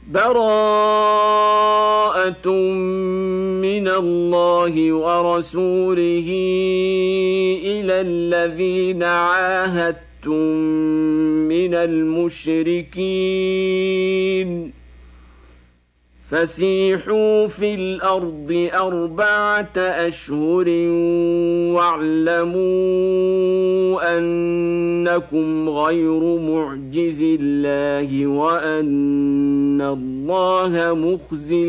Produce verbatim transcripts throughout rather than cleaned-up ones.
براءة من الله ورسوله إلى الذين عاهدتم من المشركين فسيحوا في الأرض أربعة أشهر واعلموا أنكم غير معجز الله وأن الله مخزي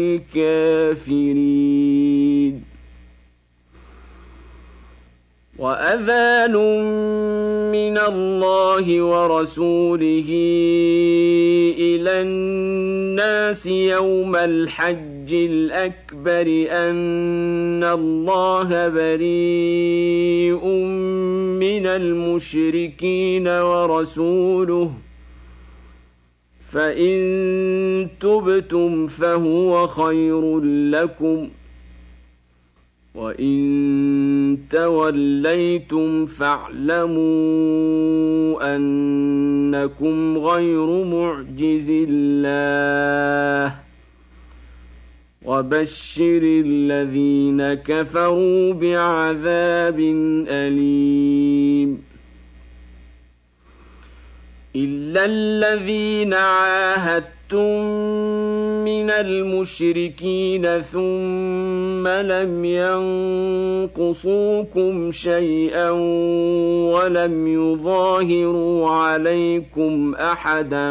الكافرين. وأذان من الله ورسوله إلى الناس يوم الحج الأكبر أن الله بريء من المشركين ورسوله فإن تبتم فهو خير لكم وإن توليتم فاعلموا أنكم غير معجز الله وبشر الذين كفروا بعذاب أليم. إلا الذين عاهدتم من المشركين ثم لم ينقصوكم شيئا ولم يظاهروا عليكم أحدا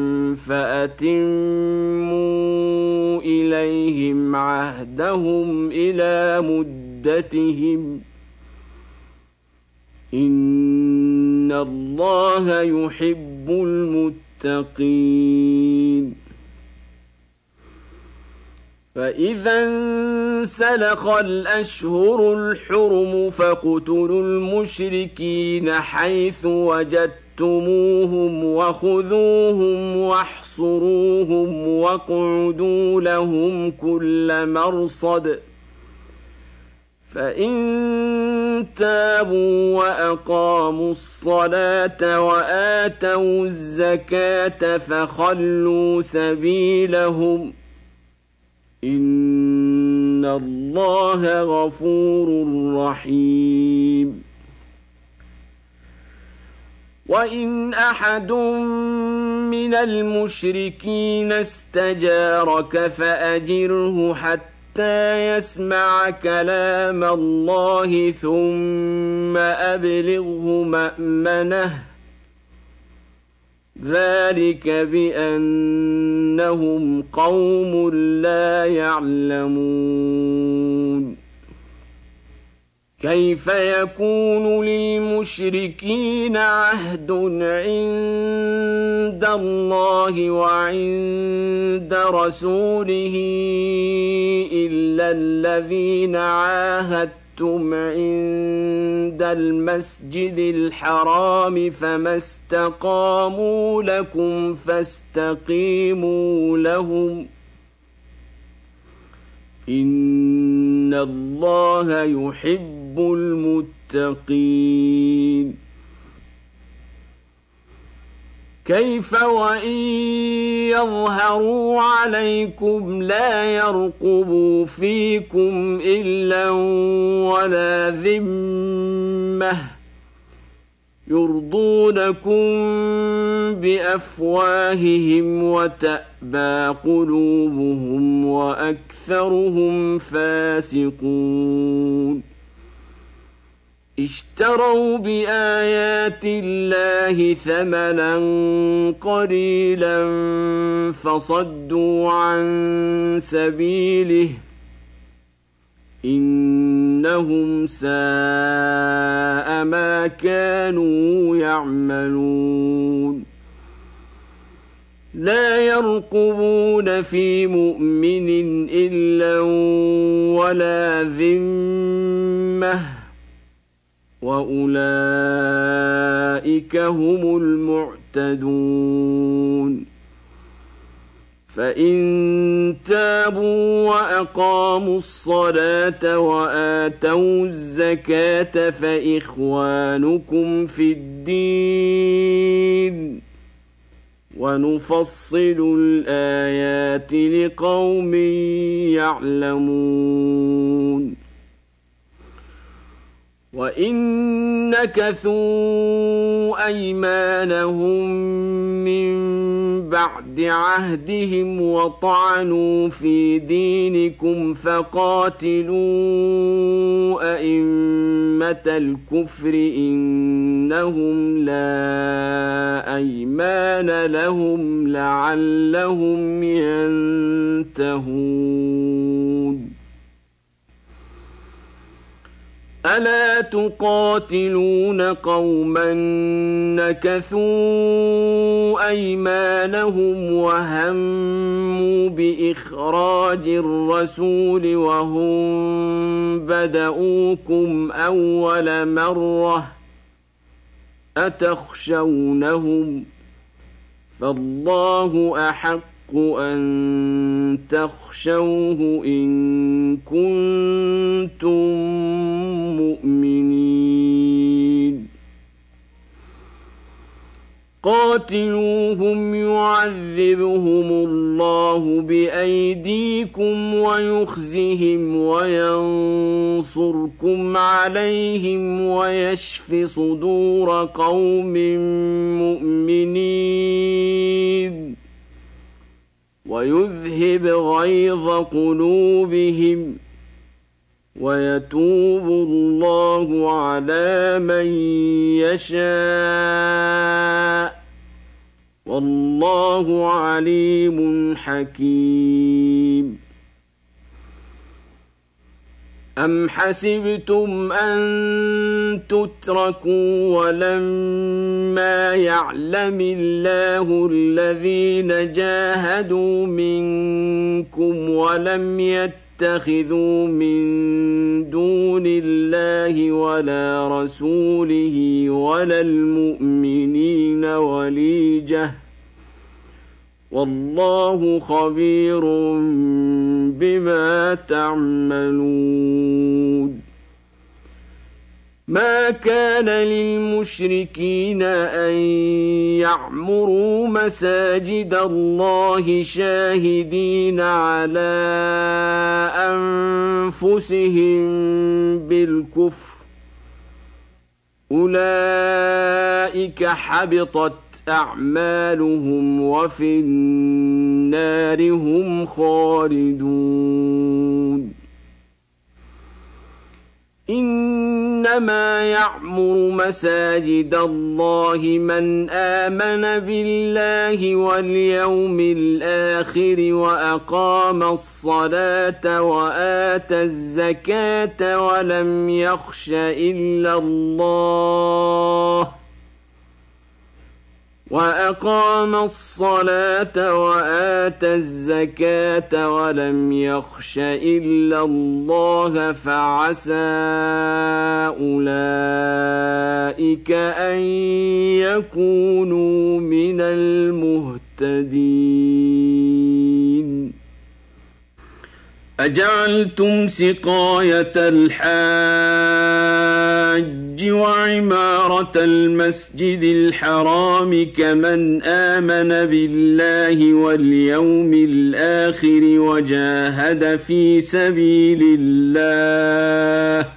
فأتموا إليهم عهدهم إلى مدتهم إن الله يحب المتقين. فإذا انسلخ الأشهر الحرم فاقتلوا المشركين حيث وجدتموهم وخذوهم واحصروهم واقعدوا لهم كل مرصد فإن تابوا وأقاموا الصلاة وآتوا الزكاة فخلوا سبيلهم إن الله غفور رحيم. وإن أحد من المشركين استجارك فأجره حتى يسمع كلام الله ثم أبلغه مأمنه ذلك بأنهم قوم لا يعلمون. كيف يكون للمشركين عهد عند الله وعند رسوله إلا الذين عاهدتم عند المسجد الحرام فما استقاموا لكم فاستقيموا لهم إن الله يحب المتقين. كيف وإن يظهروا عليكم لا يرقبوا فيكم إلا ولا ذمة يرضونكم بأفواههم وتأبى قلوبهم وأكثرهم فاسقون. اشتروا بآيات الله ثمنا قليلا فصدوا عن سبيله إنهم ساء ما كانوا يعملون. لا يرقبون في مؤمن إلا ولا ذمة وأولئك هم المعتدون. فإن تابوا وأقاموا الصلاة وآتوا الزكاة فإخوانكم في الدين ونفصل الآيات لقوم يعلمون وإن نكثوا أيمانهم من بعد عهدهم وطعنوا في دينكم فقاتلوا أئمة الكفر إنهم لا أيمان لهم لعلهم ينتهون ألا تقاتلون قوما نكثوا أيمانهم وهموا بإخراج الرسول وهم بدؤوكم أول مرة أتخشونهم فالله أحق أن تخشوه إن كنتم مؤمنين قاتلوهم يعذبهم الله بأيديكم ويخزهم وينصركم عليهم ويشف صدور قوم مؤمنين ويذهب غيظ قلوبهم ويتوب الله على من يشاء والله عليم حكيم أم حسبتم أن تتركوا ولما يعلم الله الذين جاهدوا منكم ولم يتخذوا من دون الله ولا رسوله ولا المؤمنين وليجة والله خبير بما تعملون ما كان للمشركين أن يعمروا مساجد الله شاهدين على أنفسهم بالكفر أولئك حبطت أعمالهم وفي النار هم خالدون إنما يعمر مساجد الله من آمن بالله واليوم الآخر وأقام الصلاة وآتى الزكاة ولم يخش إلا الله وأقام الصلاة وآتى الزكاة ولم يخش إلا الله فعسى أولئك أن يكونوا من المهتدين أجعلتم سقاية الحاج وعمارة المسجد الحرام كمن آمن بالله واليوم الآخر وجاهد في سبيل الله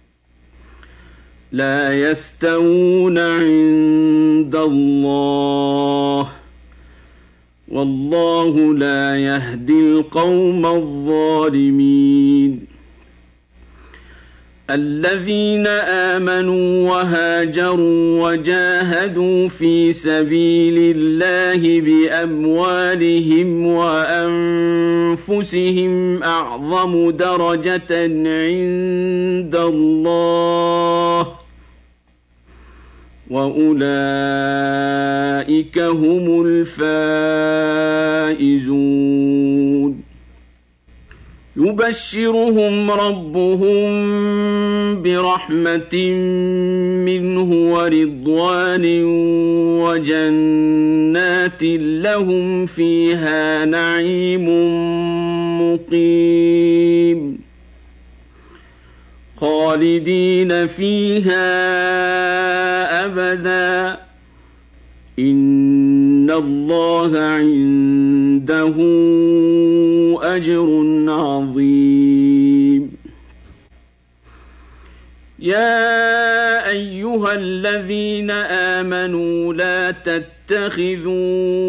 لا يستوون عند الله والله لا يهدي القوم الظالمين الذين آمنوا وهاجروا وجاهدوا في سبيل الله بأموالهم وأنفسهم أعظم درجة عند الله وأولئك هم الفائزون يبشرهم ربهم برحمة منه ورضوان وجنات لهم فيها نعيم مقيم خالدين فيها أبدا إن الله عنده أجر عظيم. يا أيها الذين آمنوا لا تتخذوا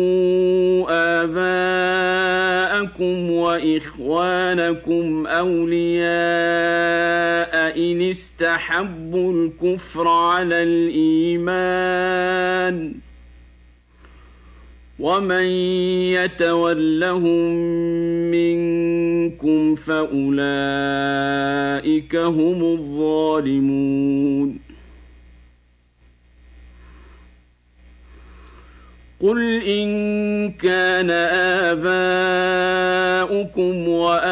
آباءكم وإخوانكم أولياء إن استحبوا الكفر على الإيمان ومن يتولهم منكم فأولئك هم الظالمون. قل إن كان آباؤكم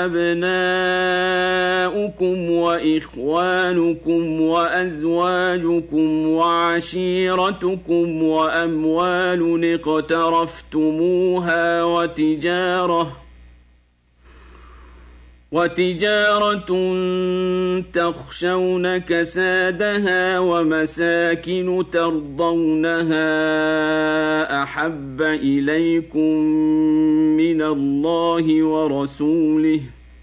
وأبناؤكم وإخوانكم وأزواجكم وعشيرتكم وأموال اقترفتموها وتجارة وتجارة تخشون كسادها ومساكن ترضونها أحب إليكم من الله ورسوله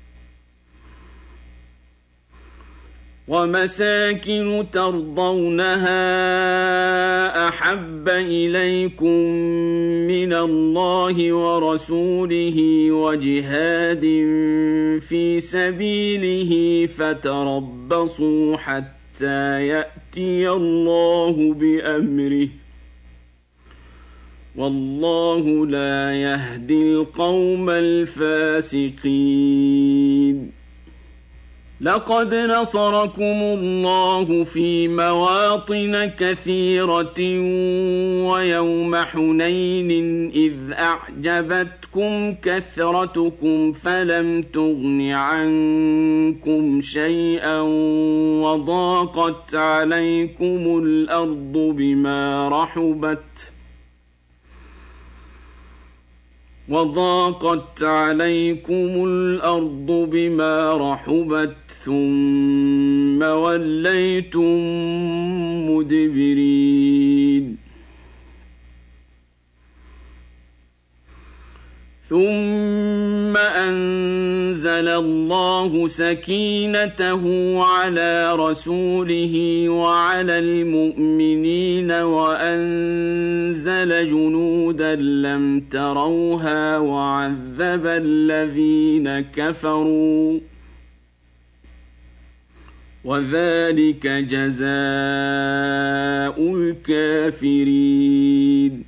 ومساكن ترضونها أحب إليكم من الله ورسوله وجهاد في سبيله فتربصوا حتى يأتي الله بأمره والله لا يهدي القوم الفاسقين. لقد نصركم الله في مواطن كثيرة ويوم حنين إذ أعجبتكم كثرتكم فلم تغن عنكم شيئا وضاقت عليكم الأرض بما رحبت وضاقت عليكم الأرض بما رحبت ثم وليتم مدبرين. ثم أنزل الله سكينته على رسوله وعلى المؤمنين وأنزل جنودا لم تروها وعذب الذين كفروا وذلك جزاء الكافرين.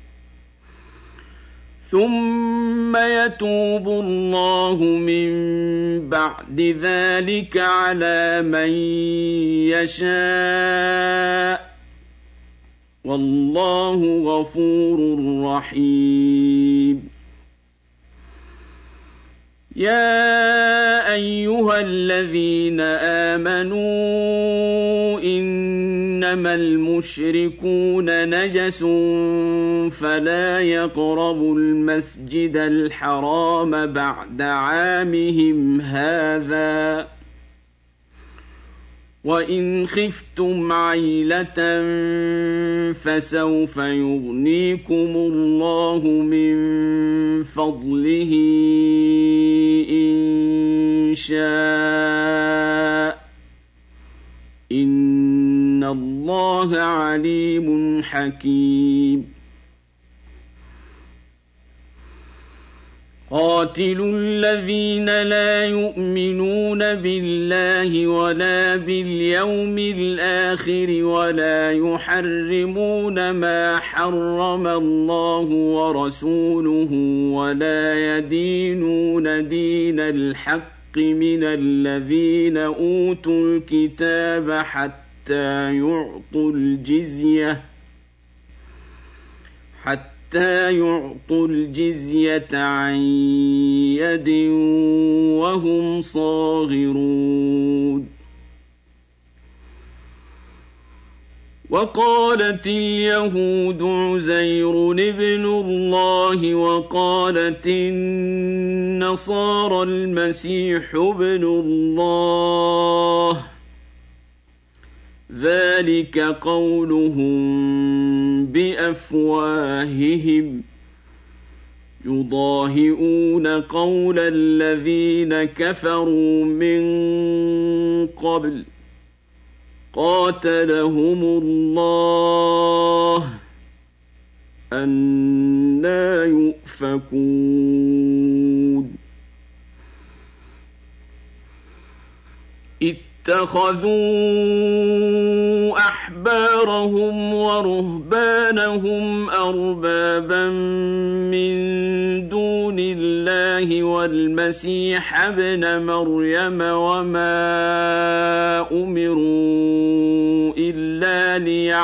ثم يتوب الله من بعد ذلك على من يشاء والله غفور رحيم. يا أيها الذين آمنوا إنما المشركون نجس فلا يقربوا المسجد الحرام بعد عامهم هذا وإن خفتم عيلة فسوف يغنيكم الله من فضله إن شاء إن الله عليم حكيم. قاتلوا الذين لا يؤمنون بالله ولا باليوم الآخر ولا يحرمون ما حرم الله ورسوله ولا يدينون دين الحق من الذين أوتوا الكتاب حتى يعطوا الجزية حتى حتى يعطوا الجزية عن يد وهم صاغرون. وقالت اليهود عزير ابن الله وقالت النصارى المسيح ابن الله ذلك قولهم بأفواههم يضاهئون قول الذين كفروا من قبل قاتلهم الله أنى يؤفكون اتخذوا أحبارهم ورهبانهم أربابا من دون الله والمسيح ابن مريم وما أمروا إلا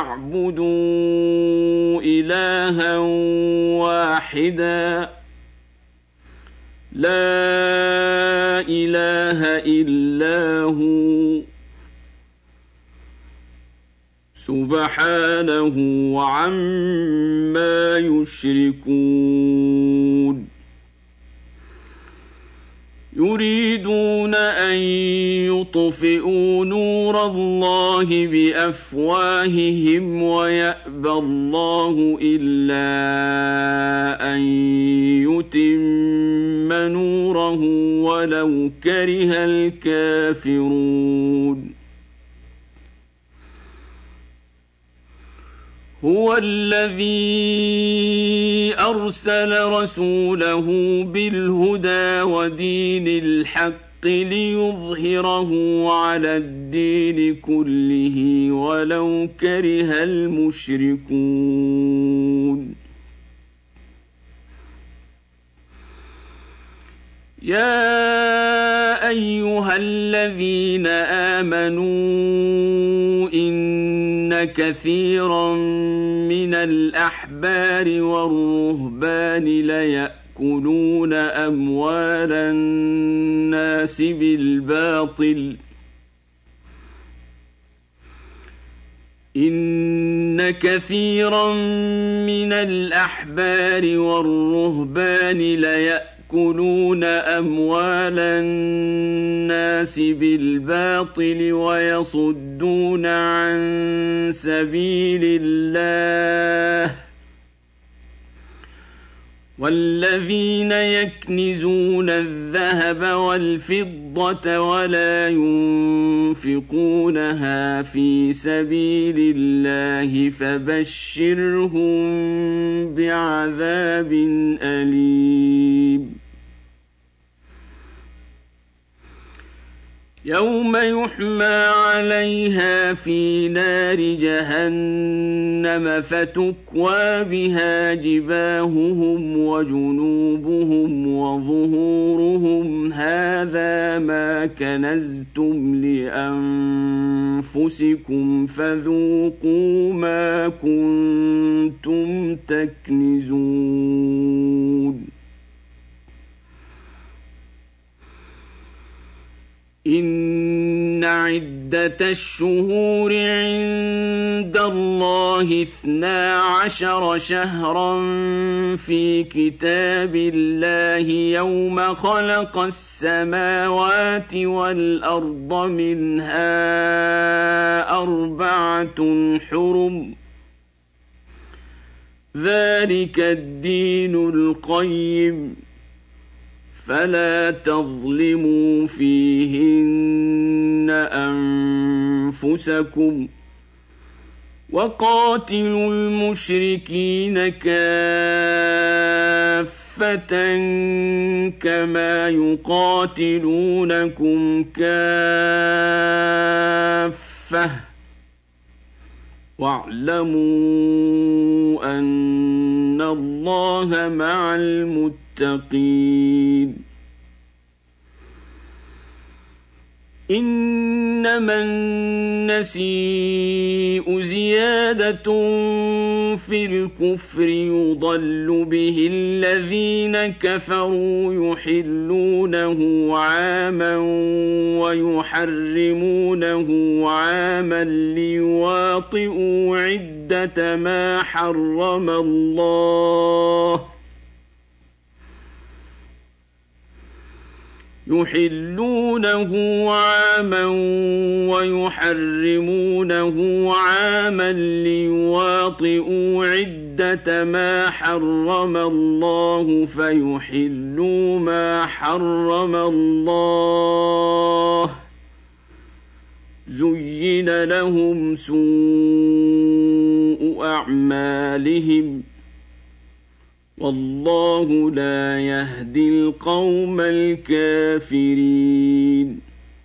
ليعبدوا إلها واحدا لا إله إلا هو سبحانه عما يشركون يريدون أن يطفئوا نور الله بأفواههم ويأبى الله إلا أن يتم نوره ولو كره الكافرون هو الذي أرسل رسوله بالهدى ودين الحق ليظهره على الدين كله ولو كره المشركون يا أيها الذين آمنوا إن كثيرا من الأحبار والرهبان ليأكلون أموال الناس بالباطل إن كثيرا من الأحبار والرهبان ليأكلون يأكلون أموال الناس بالباطل ويصدون عن سبيل الله والذين يكنزون الذهب والفضة ولا ينفقونها في سبيل الله فبشرهم بعذاب أليم يوم يحمى عليها في نار جهنم فتكوى بها جباههم وجنوبهم وظهورهم هذا ما كنزتم لأنفسكم فذوقوا ما كنتم تكنزون إن عدة الشهور عند الله اثنا عشر شهرا في كتاب الله يوم خلق السماوات والأرض منها أربعة حرم ذلك الدين القيم فلا تظلموا فيهن أنفسكم وقاتلوا المشركين كافة كما يقاتلونكم كافة واعلموا أن الله مع المتقين إنما النسيء زيادة في الكفر يضل به الذين كفروا يحلونه عاما ويحرمونه عاما ليواطئوا عدة ما حرم الله يحلونه عاما ويحرمونه عاما ليواطئوا عدة عدة ما حرم الله فيحلوا ما حرم الله زين لهم سوء أعمالهم والله لا يهدي القوم الكافرين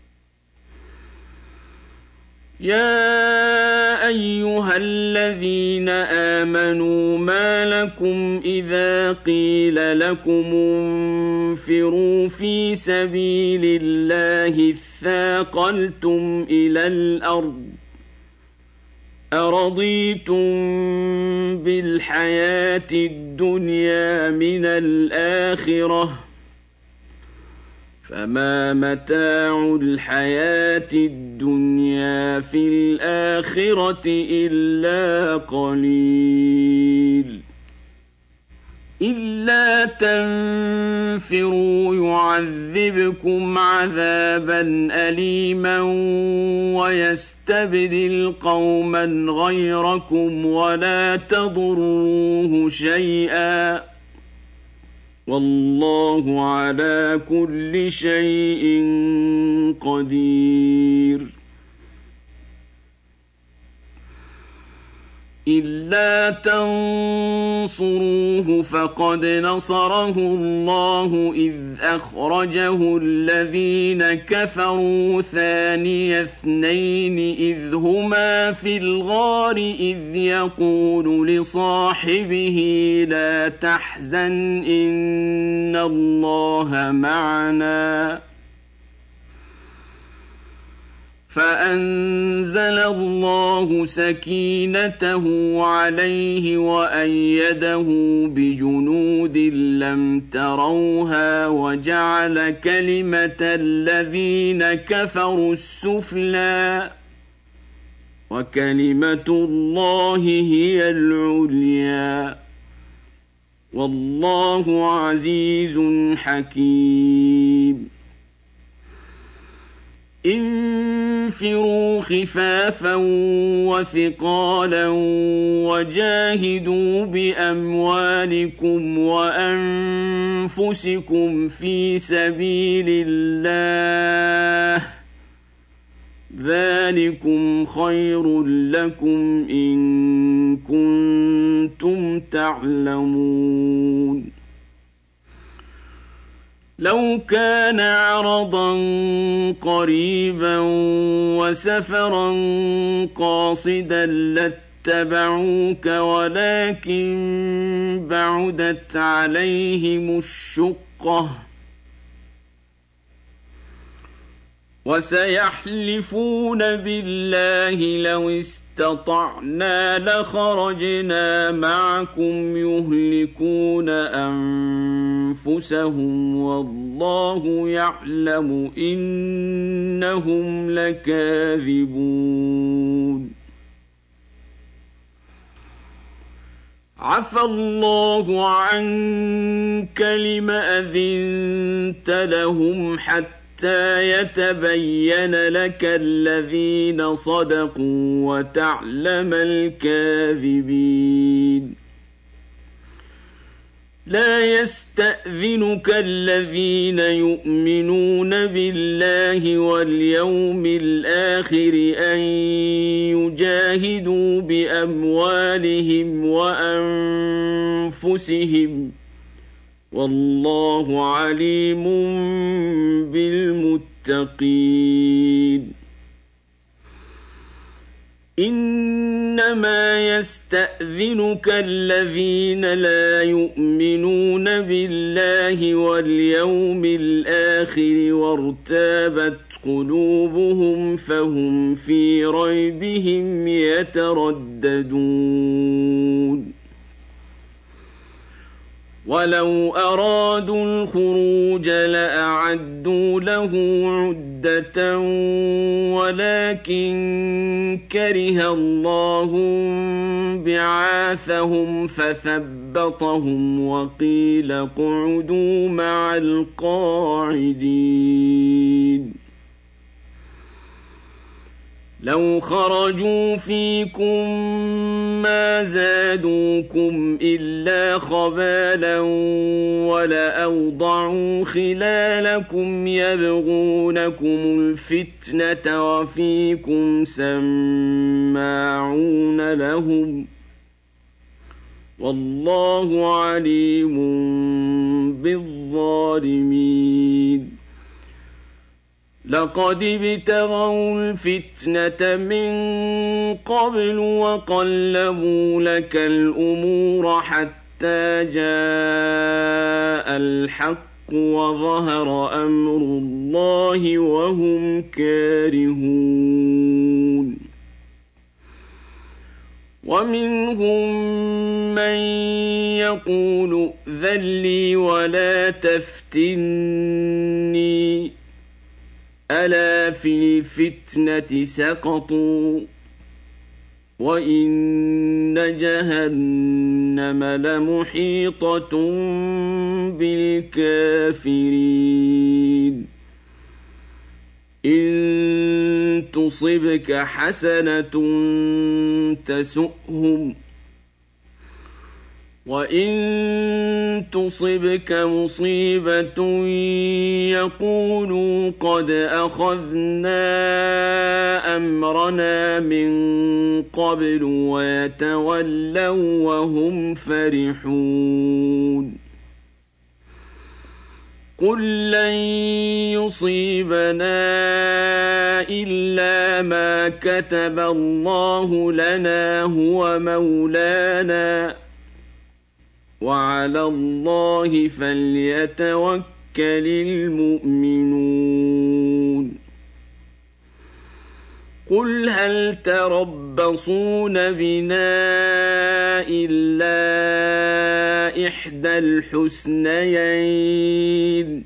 يا أيها الذين آمنوا ما لكم إذا قيل لكم انفروا في سبيل الله اثاقلتم إلى الأرض أرضيتم بالحياة الدنيا من الآخرة فما متاع الحياة الدنيا في الآخرة إلا قليل إلا تنفروا يعذبكم عذابا أليما ويستبدل قوما غيركم ولا تضروه شيئا والله على كل شيء قدير إلا تنصروه فقد نصره الله إذ أخرجه الذين كفروا ثاني اثنين إذ هما في الغار إذ يقول لصاحبه لا تحزن إن الله معنا فأنزل الله سكينته عليه وأيده بجنود لم تروها وجعل كلمة الذين كفروا السفلى وكلمة الله هي العليا والله عزيز حكيم انفروا خفافا وثقالا وجاهدوا بأموالكم وأنفسكم في سبيل الله ذلكم خير لكم إن كنتم تعلمون لو كان عرضا قريبا وسفرا قاصدا لاتبعوك ولكن بعدت عليهم الشقة وسيحلفون بالله لو استطعنا لخرجنا معكم يهلكون أنفسهم والله يعلم إنهم لكاذبون عفى الله عنك لم أذنت لهم حتى حتى يتبين لك الذين صدقوا وتعلم الكاذبين لا يستأذنك الذين يؤمنون بالله واليوم الآخر أن يجاهدوا بأموالهم وأنفسهم والله عليم بالمتقين إنما يستأذنك الذين لا يؤمنون بالله واليوم الآخر وارتابت قلوبهم فهم في ريبهم يترددون ولو أرادوا الخروج لأعدوا له عدة ولكن كره الله بعاثهم فثبطهم وقيل اقعدوا مع القاعدين لو خرجوا فيكم ما زادوكم إلا خبالا ولأوضعوا خلالكم يبغونكم الفتنة وفيكم سماعون لهم والله عليم بالظالمين لقد ابتغوا الفتنة من قبل وقلبوا لك الأمور حتى جاء الحق وظهر أمر الله وهم كارهون ومنهم من يقول ائذن لي ولا تفتني ألا في الفتنة سقطوا وإن جهنم لمحيطة بالكافرين إن تصبك حسنة تسؤهم وإن تصبك مصيبة يقولوا قد أخذنا أمرنا من قبل ويتولوا وهم فرحون قل لن يصيبنا إلا ما كتب الله لنا هو مولانا وعلى الله فليتوكل المؤمنون قل هل تربصون بنا إلا إحدى الحسنيين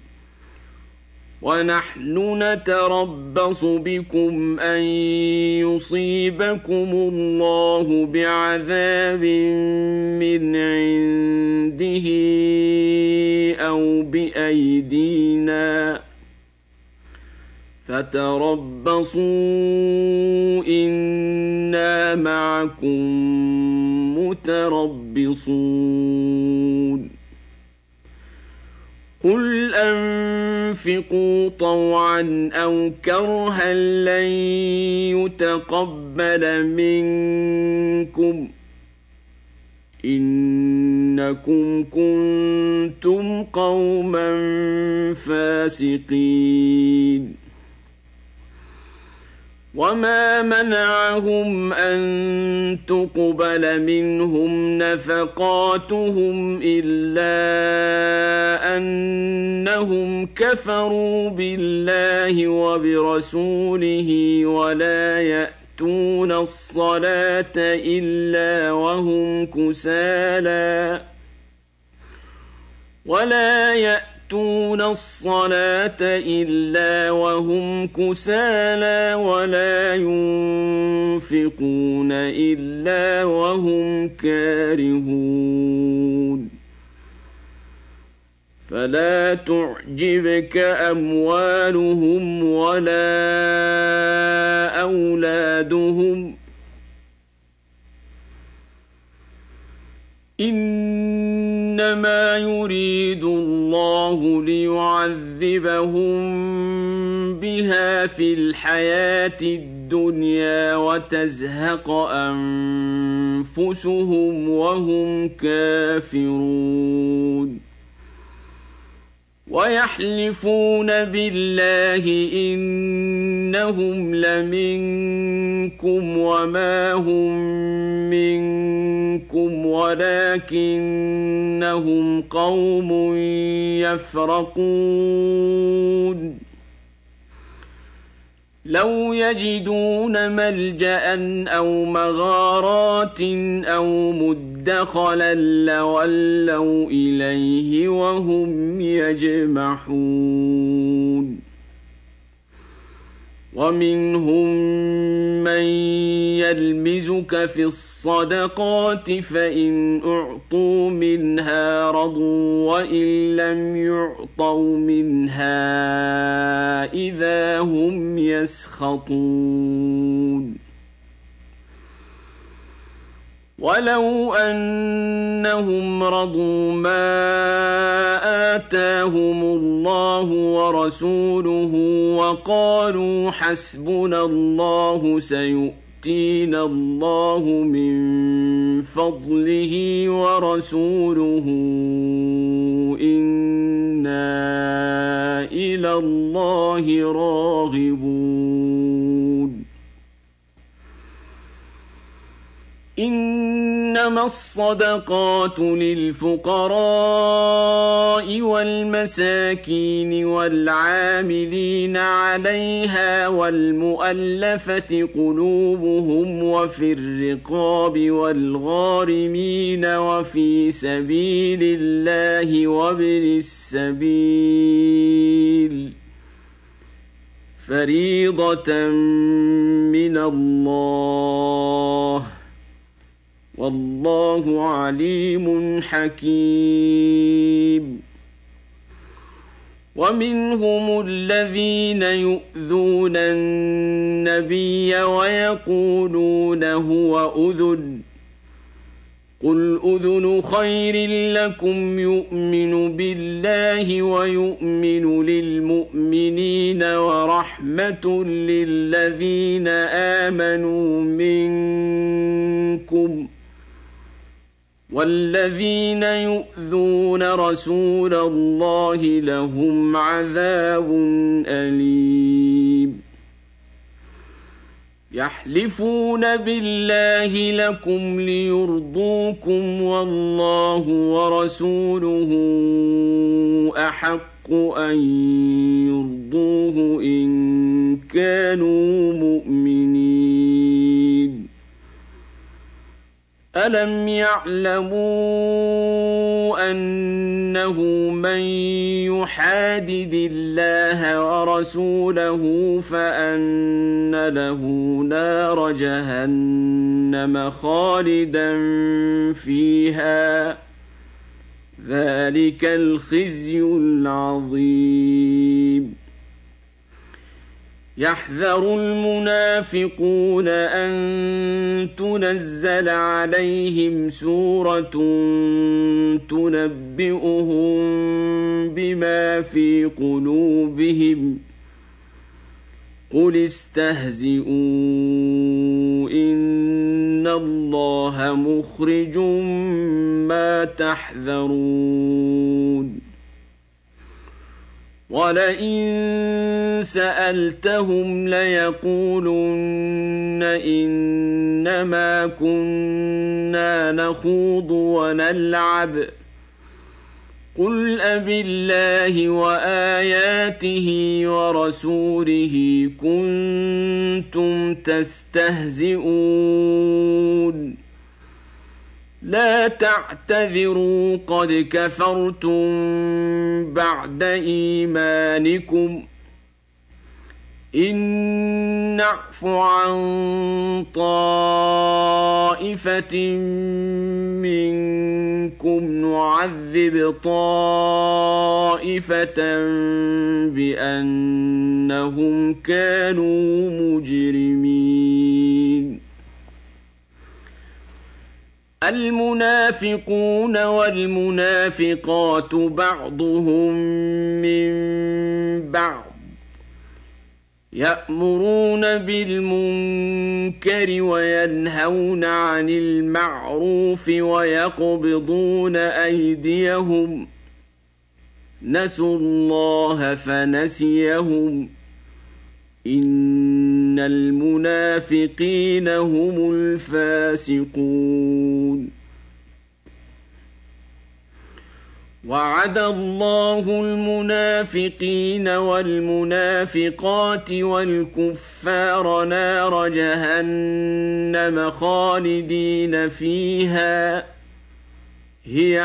ونحن نتربص بكم أن يصيبكم الله بعذاب من عنده أو بأيدينا فتربصوا إنا معكم متربصون قل أنفقوا طوعا أو كرها لن يتقبل منكم إنكم كنتم قوما فاسقين وما منعهم أن تقبل منهم نفقاتهم إلا أنهم كفروا بالله وبرسوله ولا يأتون الصلاة إلا وهم كسالى ولا يأتون يأتون الصلاة إلا وهم كسالى ولا ينفقون إلا وهم كارهون فلا تعجبك أموالهم ولا أولادهم إنما يريد الله ليعذبهم بها في الحياة الدنيا وتزهق أنفسهم وهم كافرون ويحلفون بالله إنهم لمنكم وما هم منكم ولكنهم قوم يفرقون لو يجدون ملجأ أو مغارات أو مدخلا لولوا إليه وهم يجمحون ومنهم من يلمزك في الصدقات فإن أعطوا منها رضوا وإن لم يعطوا منها إذا هم يسخطون ولو أنهم رضوا ما آتاهم الله ورسوله وقالوا حسبنا الله سيؤتينا الله من فضله ورسوله إنا إلى الله راغبون إنما الصدقات للفقراء والمساكين والعاملين عليها والمؤلفة قلوبهم وفي الرقاب والغارمين وفي سبيل الله وابن السبيل فريضة من الله والله عليم حكيم ومنهم الذين يؤذون النبي ويقولون هو أذن قل أذن خير لكم يؤمن بالله ويؤمن للمؤمنين ورحمة للذين آمنوا منكم والذين يؤذون رسول الله لهم عذاب أليم يحلفون بالله لكم ليرضوكم والله ورسوله أحق أن يرضوه إن كانوا مؤمنين ألم يعلموا أنه من يحادد الله ورسوله فأن له نار جهنم خالدا فيها ذلك الخزي العظيم يحذر المنافقون أن تنزل عليهم سورة تنبئهم بما في قلوبهم قل استهزئوا إن الله مخرج ما تحذرون ولئن سألتهم ليقولن إنما كنا نخوض ونلعب قل أبالله وآياته ورسوله كنتم تستهزئون لا تعتذروا قد كفرتم بعد إيمانكم إن نعف عن طائفة منكم نعذب طائفة بأنهم كانوا مجرمين المنافقون والمنافقات بعضهم من بعض يأمرون بالمنكر وينهون عن المعروف ويقبضون أيديهم نسوا الله فنسيهم إن المنافقين هم الفاسقون وعد الله المنافقين والمنافقات والكفار نار جهنم خالدين فيها هي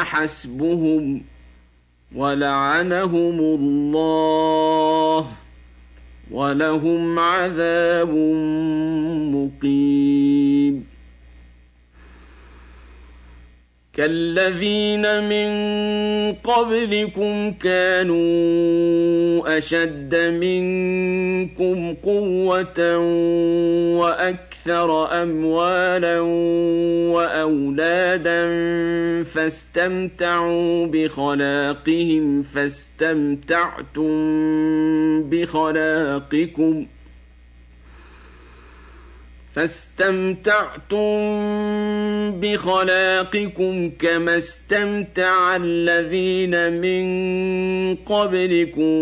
حسبهم ولعنهم الله ولهم عذاب مقيم كالذين من قبلكم كانوا أشد منكم قوة وأكثر أموالا وأولادا فاستمتعوا بخلاقهم فاستمتعتم بخلاقكم فاستمتعتم بخلاقكم كما استمتع الذين من قبلكم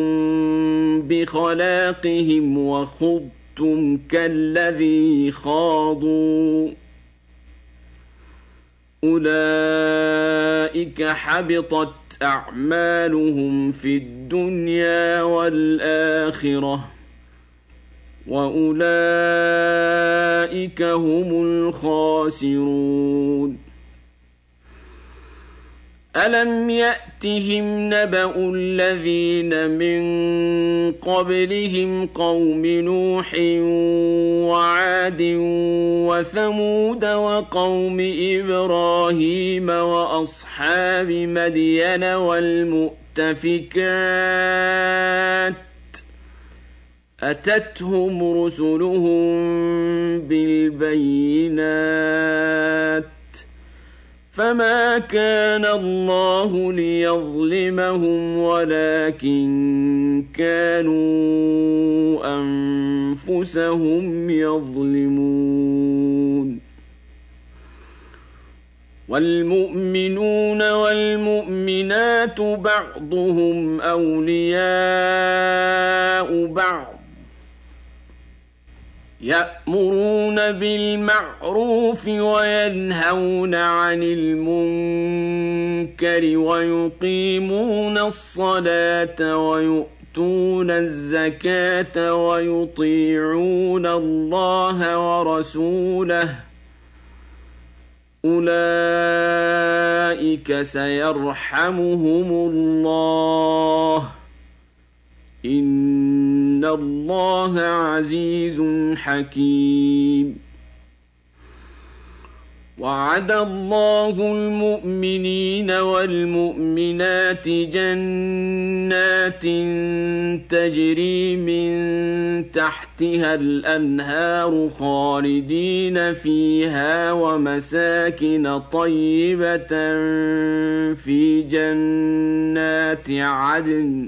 بخلاقهم وخضتم كالذي خاضوا أولئك حبطت أعمالهم في الدنيا والآخرة وأولئك هم الخاسرون ألم يأتهم نبأ الذين من قبلهم قوم نوح وعاد وثمود وقوم إبراهيم وأصحاب مدين والمؤتفكات أتتهم رسلهم بالبينات فما كان الله ليظلمهم ولكن كانوا أنفسهم يظلمون والمؤمنون والمؤمنات بعضهم أولياء بعض يأمرون بالمعروف وينهون عن المنكر ويقيمون الصلاة ويؤتون الزكاة ويطيعون الله ورسوله أولئك سيرحمهم الله إن الله عزيز حكيم وعد الله المؤمنين والمؤمنات جنات تجري من تحتها الأنهار خالدين فيها ومساكن طيبة في جنات عدن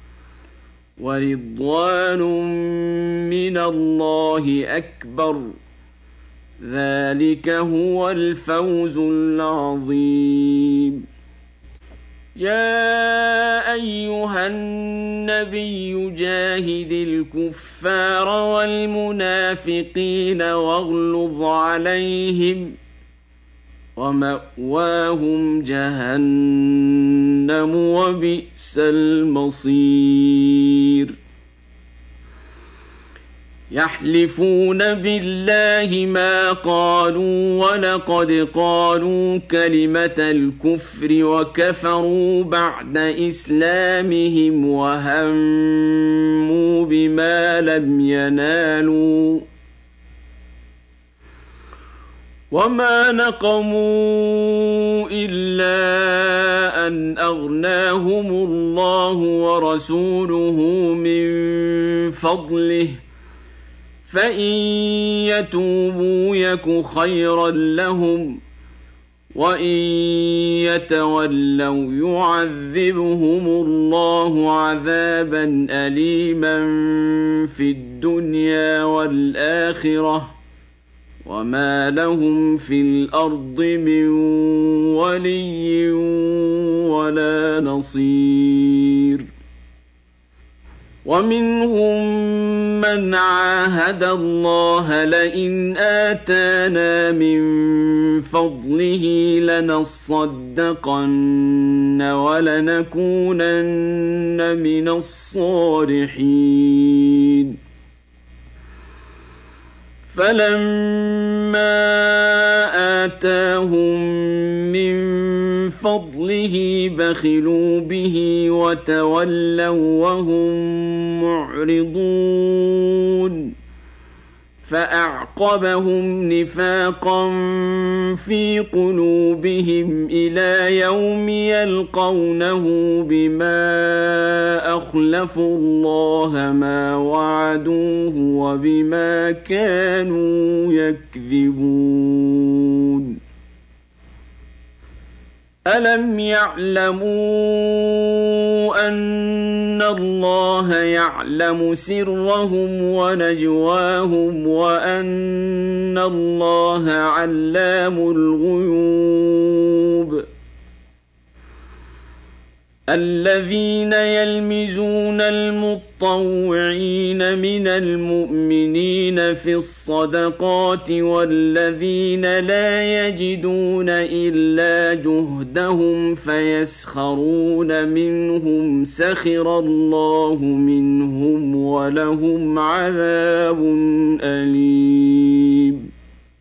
ورضوان من الله أكبر ذلك هو الفوز العظيم يا أيها النبي جاهد الكفار والمنافقين واغلظ عليهم ومأواهم جهنم وبئس المصير يحلفون بالله ما قالوا ولقد قالوا كلمة الكفر وكفروا بعد إسلامهم وهموا بما لم ينالوا وما نقموا إلا أن أغناهم الله ورسوله من فضله فإن يتوبوا يك خيرا لهم وإن يتولوا يعذبهم الله عذابا أليما في الدنيا والآخرة وما لهم في الأرض من ولي ولا نصير ومنهم من عاهد الله لئن آتانا من فضله لنصدقن ولنكونن من الصالحين فلما آتاهم من فضله بخلوا به وتولوا وهم معرضون فأعقبهم نفاقا في قلوبهم إلى يوم يلقونه بما أخلفوا الله ما وعدوه وبما كانوا يكذبون ألم يعلموا أن الله يعلم سرهم ونجواهم وأن الله علام الغيوب الذين يلمزون المطوعين من المؤمنين في الصدقات والذين لا يجدون إلا جهدهم فيسخرون منهم سخر الله منهم ولهم عذاب أليم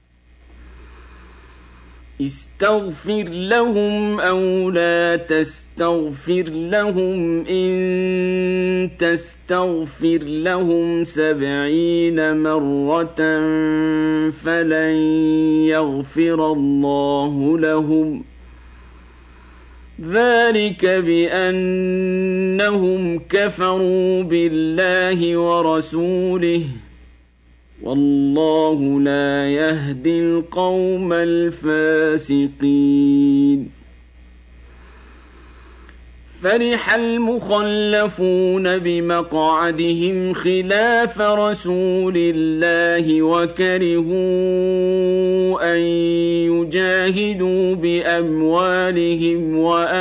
استغفر لهم أو لا تستغفر لهم إن تستغفر لهم سبعين مرة فلن يغفر الله لهم ذلك بأنهم كفروا بالله ورسوله والله لا يهدي القوم الفاسقين فرح المخلفون بمقعدهم خلاف رسول الله وكرهوا أن يجاهدوا بأموالهم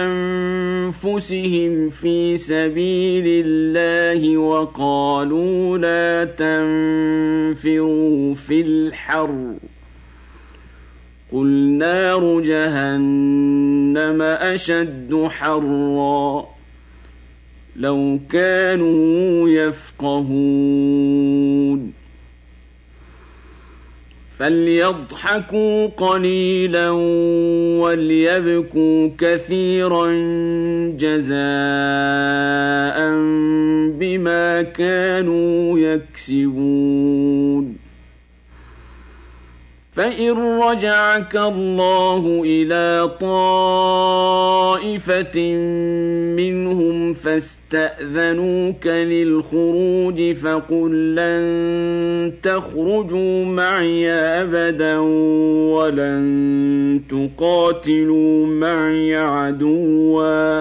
وأنفسهم في سبيل الله وقالوا لا تنفروا في الحر قل نار جهنم أشد حرا لو كانوا يفقهون فليضحكوا قليلا وليبكوا كثيرا جزاء بما كانوا يكسبون فإن رجعك الله إلى طائفة منهم فاستأذنوك للخروج فقل لن تخرجوا معي أبدا ولن تقاتلوا معي عدوا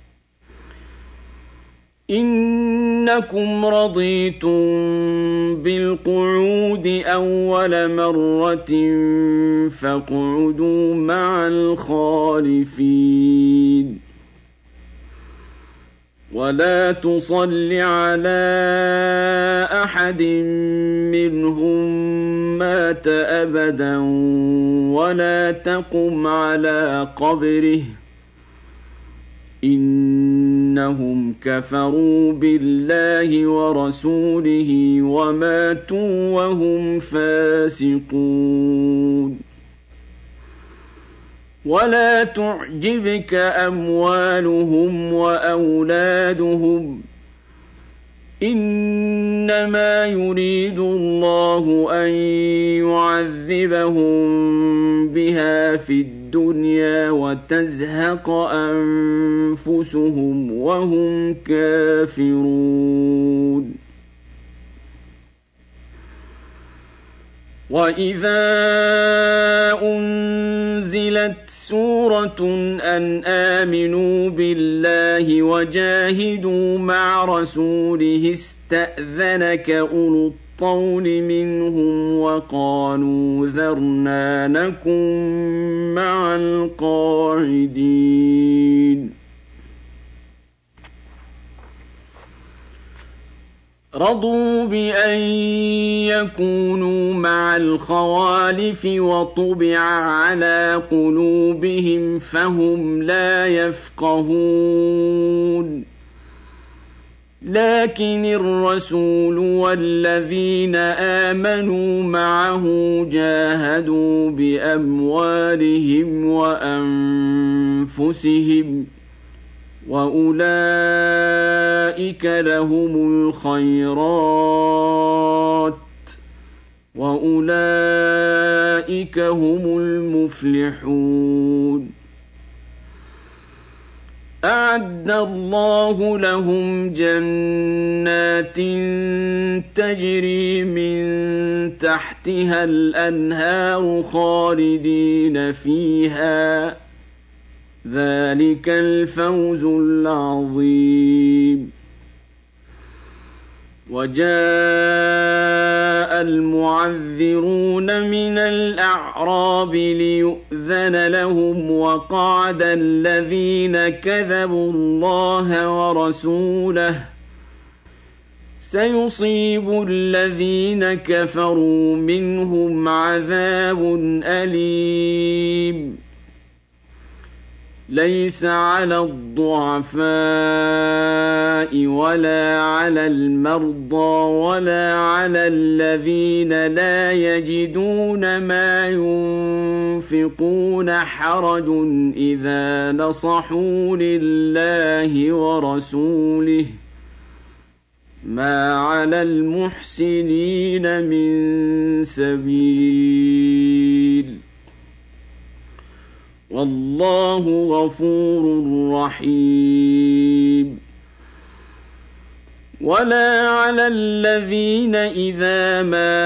إنكم رضيتم بالقعود أول مرة فاقعدوا مع الخالفين ولا تصل على أحد منهم مات أبدا ولا تقم على قبره إنهم كفروا بالله ورسوله وماتوا وهم فاسقون ولا تعجبك أموالهم وأولادهم إنما يريد الله أن يعذبهم بها في الدنيا وتزهق أنفسهم وهم كافرون وإذا أنزلت سورة أن آمنوا بالله وجاهدوا مع رسوله استأذنك أولو الطول منهم وقالوا ذرنا نكن مع القاعدين رضوا بأن يكونوا مع الخوالف وطبع على قلوبهم فهم لا يفقهون لكن الرسول والذين آمنوا معه جاهدوا بأموالهم وأنفسهم وأولئك لهم الخيرات وأولئك هم المفلحون أعد الله لهم جنات تجري من تحتها الأنهار خالدين فيها ذلك الفوز العظيم وجاء المعذرون من الأعراب ليؤذن لهم وقعد الذين كذبوا الله ورسوله سيصيب الذين كفروا منهم عذاب أليم ليس على الضعفاء ولا على المرضى ولا على الذين لا يجدون ما ينفقون حرج إذا نصحوا لله ورسوله ما على المحسنين من سبيل والله غفور رحيم ولا على الذين إذا ما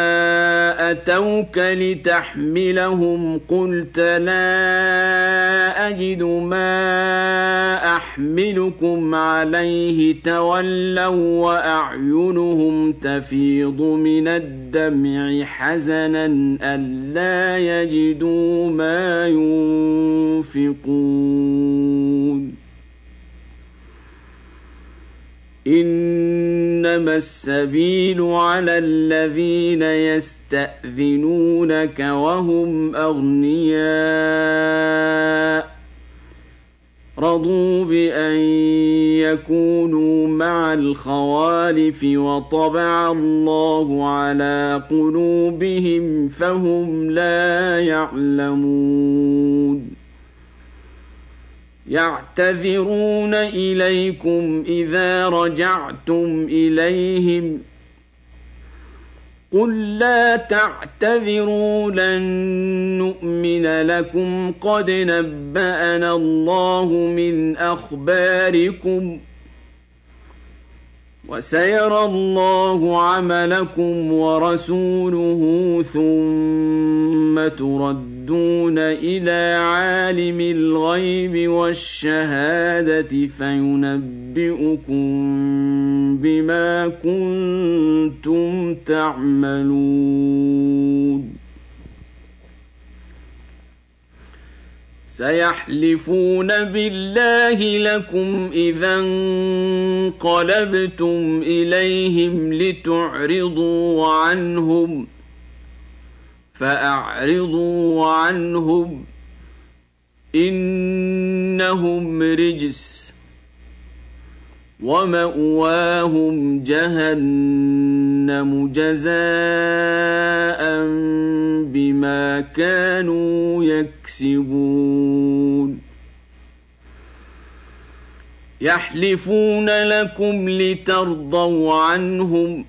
أتوك لتحملهم قلت لا أجد ما أحملكم عليه تولوا وأعينهم تفيض من الدمع حزنا ألا يجدوا ما ينفقون إنما السبيل على الذين يستأذنونك وهم أغنياء رضوا بأن يكونوا مع الخوالف وطبع الله على قلوبهم فهم لا يعلمون يعتذرون إليكم إذا رجعتم إليهم قل لا تعتذروا لن نؤمن لكم قد نبأنا الله من أخباركم وسيرى الله عملكم ورسوله ثم تردون إلى عالم الغيب والشهادة فينبئكم بما كنتم تعملون سيحلفون بالله لكم إذا انقلبتم إليهم لتعرضوا عنهم فأعرضوا عنهم إنهم رجس ومأواهم جهنم جزاء بما كانوا يكسبون يحلفون لكم لترضوا عنهم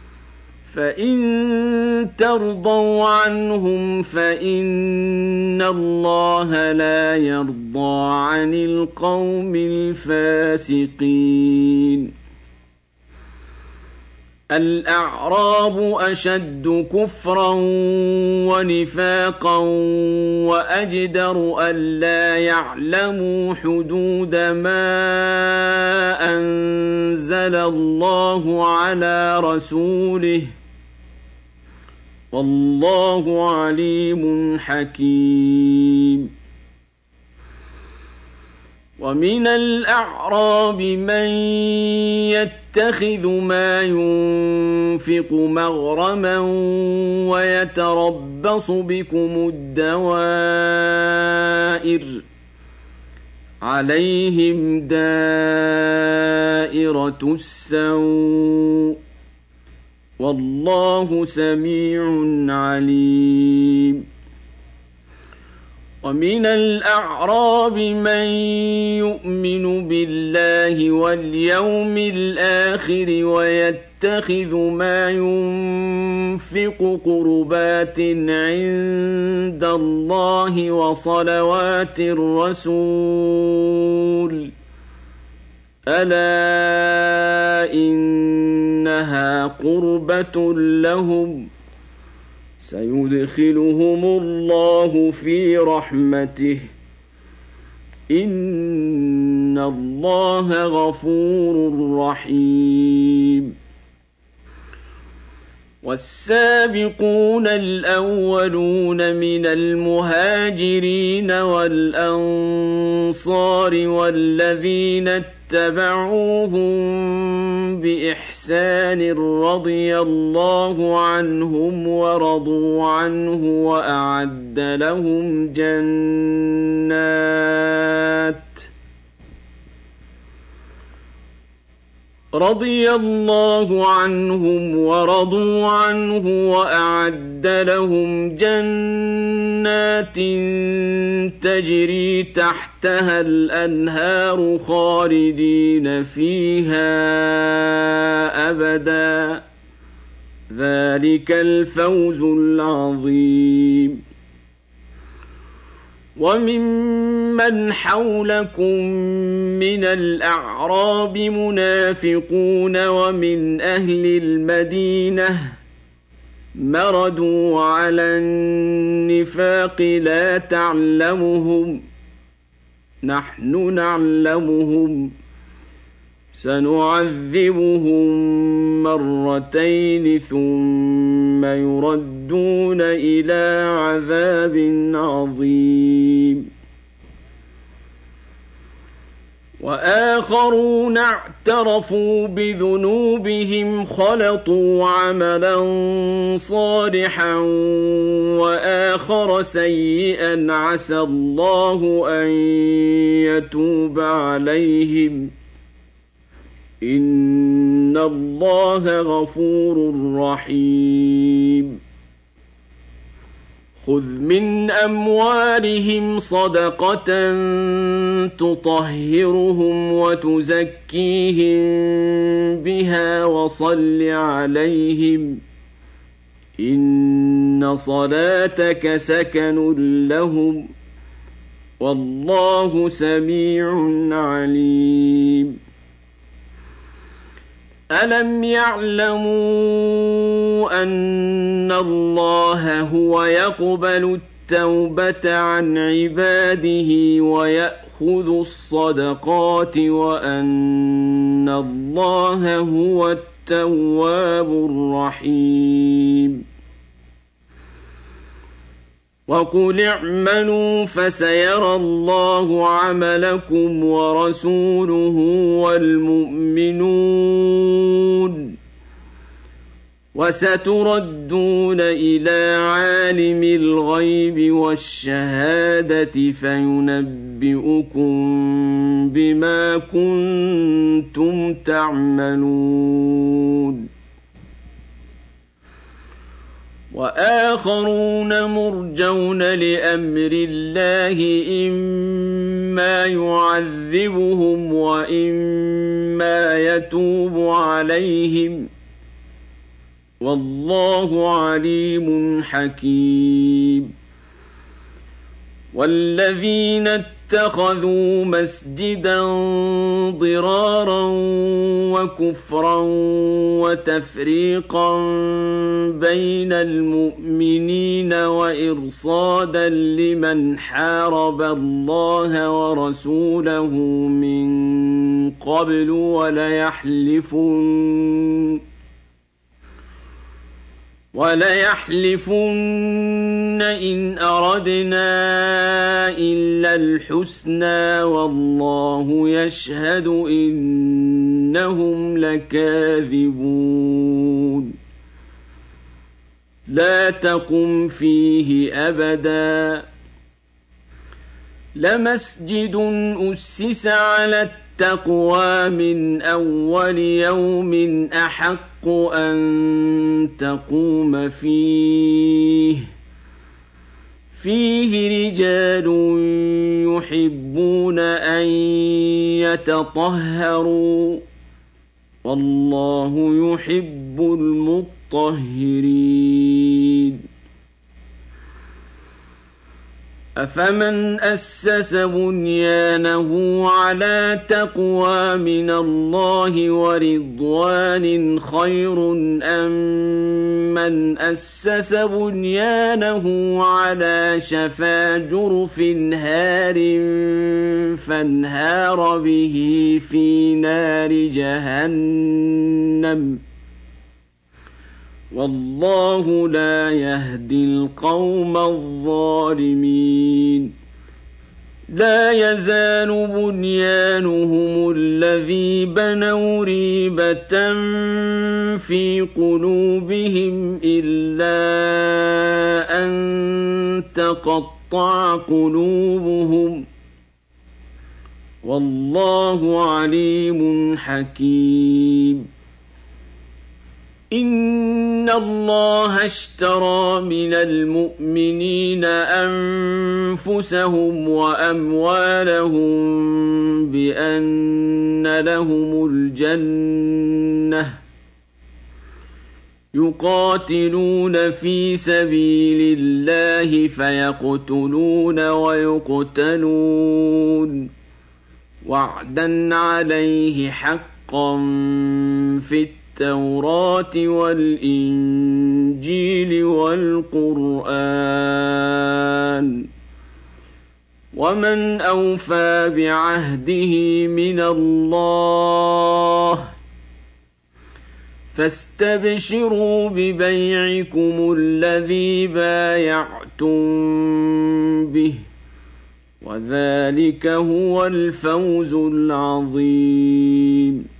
فإن ترضوا عنهم فإن الله لا يرضى عن القوم الفاسقين الأعراب أشد كفرا ونفاقا وأجدر ألا يعلموا حدود ما أنزل الله على رسوله والله عليم حكيم ومن الأعراب من يتخذ ما ينفق مغرما ويتربص بكم الدوائر عليهم دائرة السوء والله سميع عليم ومن الأعراب من يؤمن بالله واليوم الآخر ويتخذ ما ينفق قربات عند الله وصلوات الرسول ألا إنها قربة لهم سيدخلهم الله في رحمته إن الله غفور رحيم والسابقون الأولون من المهاجرين والأنصار والذين اتبعوهم بإحسان رضي الله عنهم ورضوا عنه وأعد لهم جنات رضي الله عنهم ورضوا عنه وأعد لهم جنات تجري تحتها الأنهار خالدين فيها أبدا ذلك الفوز العظيم وممن حولكم من الأعراب منافقون ومن أهل المدينة مردوا على النفاق لا تعلمهم نحن نعلمهم سنعذبهم مرتين ثم يردون إلى عذاب عظيم وآخرون اعترفوا بذنوبهم خلطوا عملا صالحا وآخر سيئا عسى الله أن يتوب عليهم إن الله غفور رحيم خذ من أموالهم صدقة تطهرهم وتزكيهم بها وصل عليهم إن صلاتك سكن لهم والله سميع عليم ألم يعلموا أن الله هو يقبل التوبة عن عباده ويأخذ الصدقات وأن الله هو التواب الرحيم وقل اعملوا فسيرى الله عملكم ورسوله والمؤمنون وستردون إلى عالم الغيب والشهادة فينبئكم بما كنتم تعملون وآخرون مرجون لأمر الله إما يعذبهم وإما يتوب عليهم والله عليم حكيم والذين اتخذوا مسجدا ضرارا وكفرا وتفريقا بين المؤمنين وإرصادا لمن حارب الله ورسوله من قبل وليحلفن وليحلفن إن أردنا إلا الحسنى والله يشهد إنهم لكاذبون لا تقم فيه أبدا ولا يحلفن إن أردنا إلا الحسنى والله يشهد إنهم لكاذبون لا تقم فيه أبدا. لا تقم فيه أبدا. ولا يحلفن إن أردنا إلا الحسنى والله يشهد إنهم لكاذبون. لا تقم فيه أبدا. لا تقم فيه أبدا. لمسجد أسس على التقوى من أول يوم أحق أن تقوم فيه فيه رجال يحبون أن يتطهروا والله يحب المطهرين أفمن أسس بنيانه على تقوى من الله ورضوان خير أم من أسس بنيانه على شفا جرف هار فانهار به في نار جهنم والله لا يهدي القوم الظالمين لا يزال بنيانهم الذي بنوا ريبة في قلوبهم إلا أن تقطع قلوبهم والله عليم حكيم إن الله اشترى من المؤمنين أنفسهم وأموالهم بأن لهم الجنة يقاتلون في سبيل الله فيقتلون ويقتلون وعدا عليه حقا في التوراة والإنجيل والقرآن ومن أوفى بعهده من الله فاستبشروا ببيعكم الذي بايعتم به وذلك هو الفوز العظيم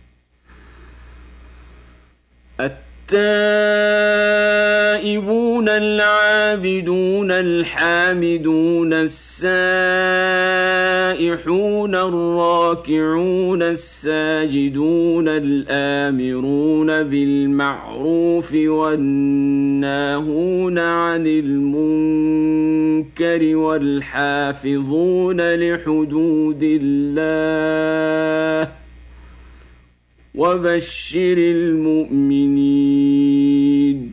التائبون العابدون الحامدون السائحون الراكعون الساجدون الآمرون بالمعروف والناهون عن المنكر والحافظون لحدود الله وبشر المؤمنين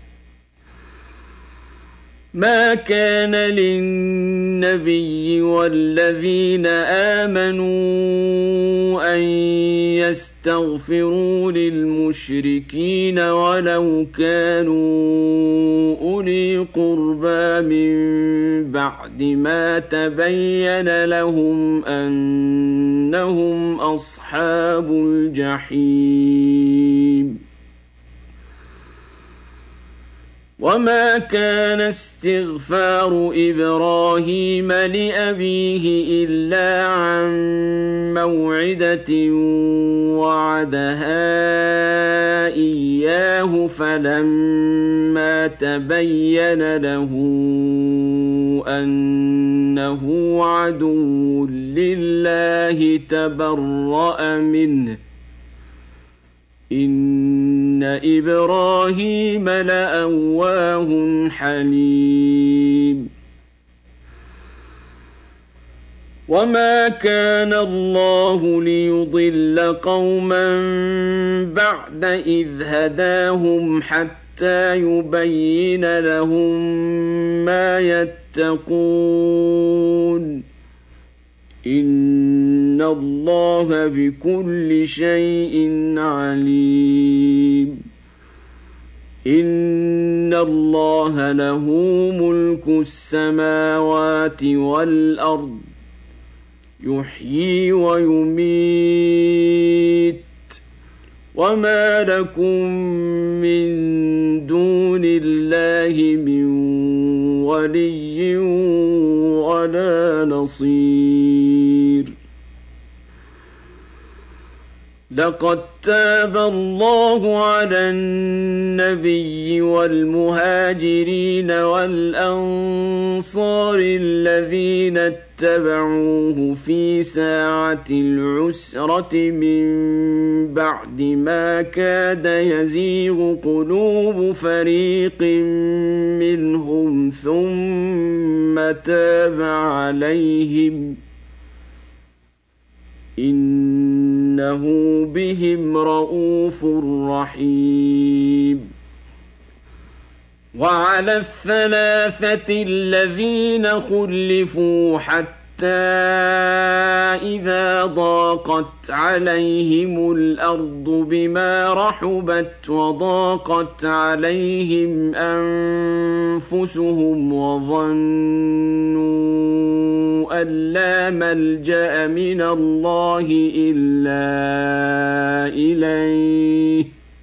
ما كان للنبي والذين آمنوا أن يستغفروا للمشركين ولو كانوا أولي قربى من بعد ما تبين لهم أنهم أصحاب الجحيم وما كان استغفار إبراهيم لأبيه إلا عن موعدة وعدها إياه فلما تبين له أنه عدو لله تبرأ منه إن إبراهيم لأواه حليم وما كان الله ليضل قوما بعد إذ هداهم حتى يبين لهم ما يتقون إن الله بكل شيء عليم إن الله له ملك السماوات والأرض يحيي ويميت وما لكم من دون الله من ولي ولا نصير لقد تاب الله على النبي والمهاجرين والأنصار الذين اتبعوه في ساعة العسرة من بعد ما كاد يزيغ قلوب فريق منهم ثم تاب عليهم إنه بهم رءوف رحيم. وعلى الثلاثة الذين خلفوا حتى إذا ضاقت عليهم الأرض بما رحبت وضاقت عليهم أنفسهم وظنوا أن لا ملجأ من الله إلا إليه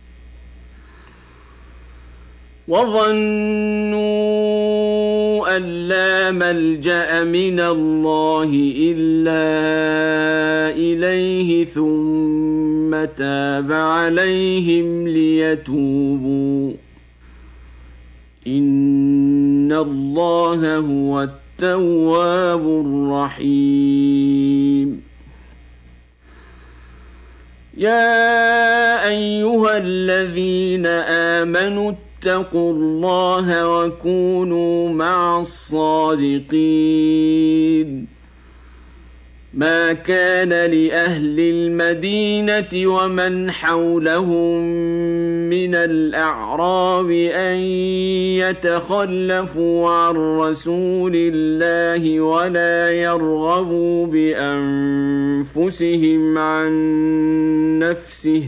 وظنوا أن لا ملجأ من الله إلا إليه ثم تاب عليهم ليتوبوا إن الله هو التواب الرحيم. يا أيها الذين آمنوا اتقوا الله وكونوا مع الصادقين. ما كان لأهل المدينة ومن حولهم من الأعراب أن يتخلفوا عن رسول الله ولا يرغبوا بأنفسهم عن نفسه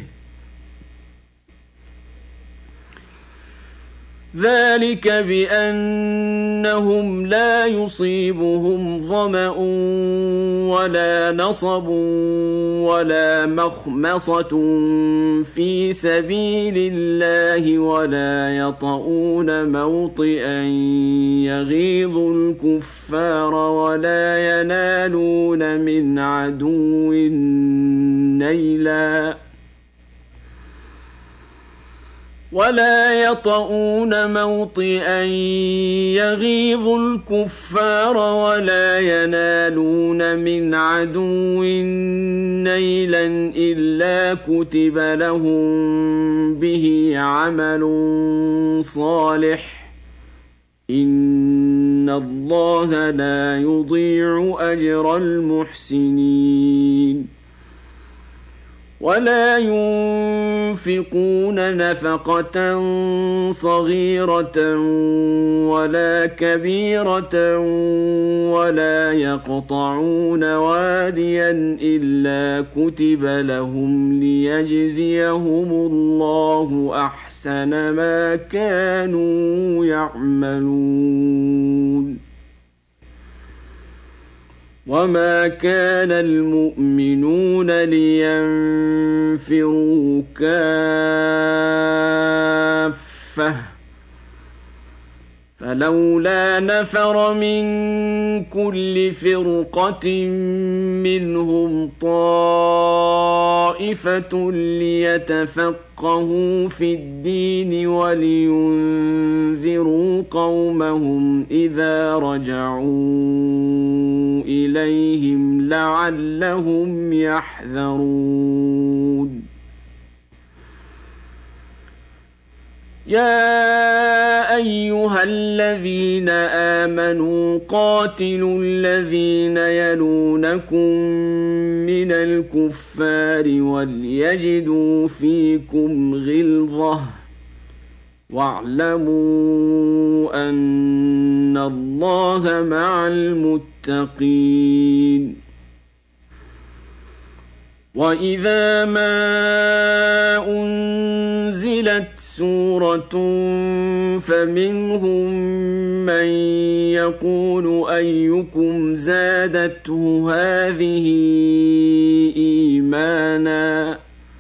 ذلك بأنهم لا يصيبهم ظمأ ولا نصب ولا مخمصة في سبيل الله ولا يطؤون موطئا يغيظ الكفار ولا ينالون من عدو نيلا ولا يطؤون موطئا يغيظ الكفار ولا ينالون من عدو نيلا إلا كتب لهم به عمل صالح إن الله لا يضيع أجر المحسنين. ولا ينفقون نفقة صغيرة ولا كبيرة ولا يقطعون واديا إلا كتب لهم ليجزيهم الله أحسن ما كانوا يعملون. وما كان المؤمنون لينفروا كافة فلولا نفر من كل فرقة منهم طائفة ليتفقهوا في الدين ولينذروا قومهم إذا رجعوا إليهم لعلهم يحذرون. يا أيها الذين آمنوا قاتلوا الذين يلونكم من الكفار وليجدوا فيكم غلظة واعلموا أن الله مع المتقين. وإذا ما أنزلت سورة فمنهم من يقول أيكم زادته هذه إيمانا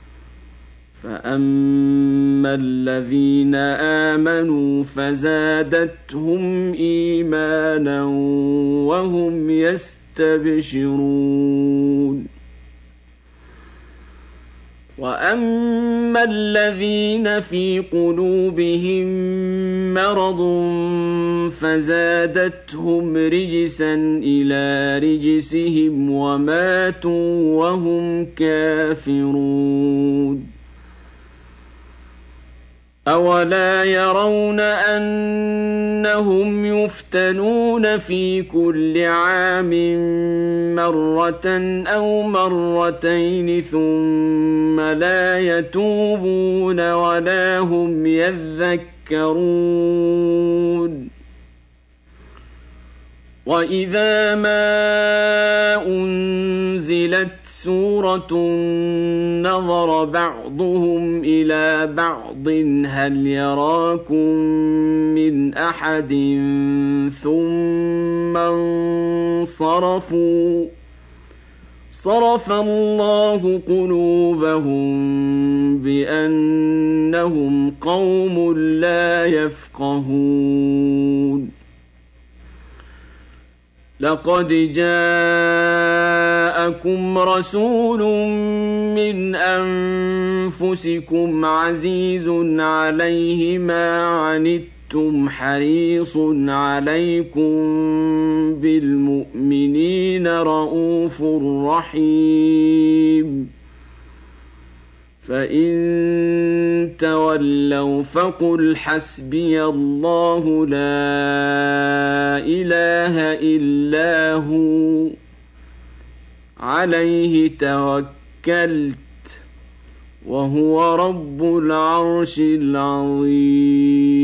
فأما الذين آمنوا فزادتهم إيمانا وهم يستبشرون. وأما الذين في قلوبهم مرض فزادتهم رجسا إلى رجسهم وماتوا وهم كافرون أولا يرون أنهم يفتنون في كل عام مرة أو مرتين ثم لا يتوبون ولا هم يذكرون وإذا ما أنزلت سورة نظر بعضهم إلى بعض هل يراكم من أحد ثم انصرفوا صرف الله قلوبهم بأنهم قوم لا يفقهون لقد جاءكم رسول من أنفسكم عزيز عليه ما عنتم حريص عليكم بالمؤمنين رءوف رحيم فإن تولوا فقل حسبي الله لا إله إلا هو عليه توكلت وهو رب العرش العظيم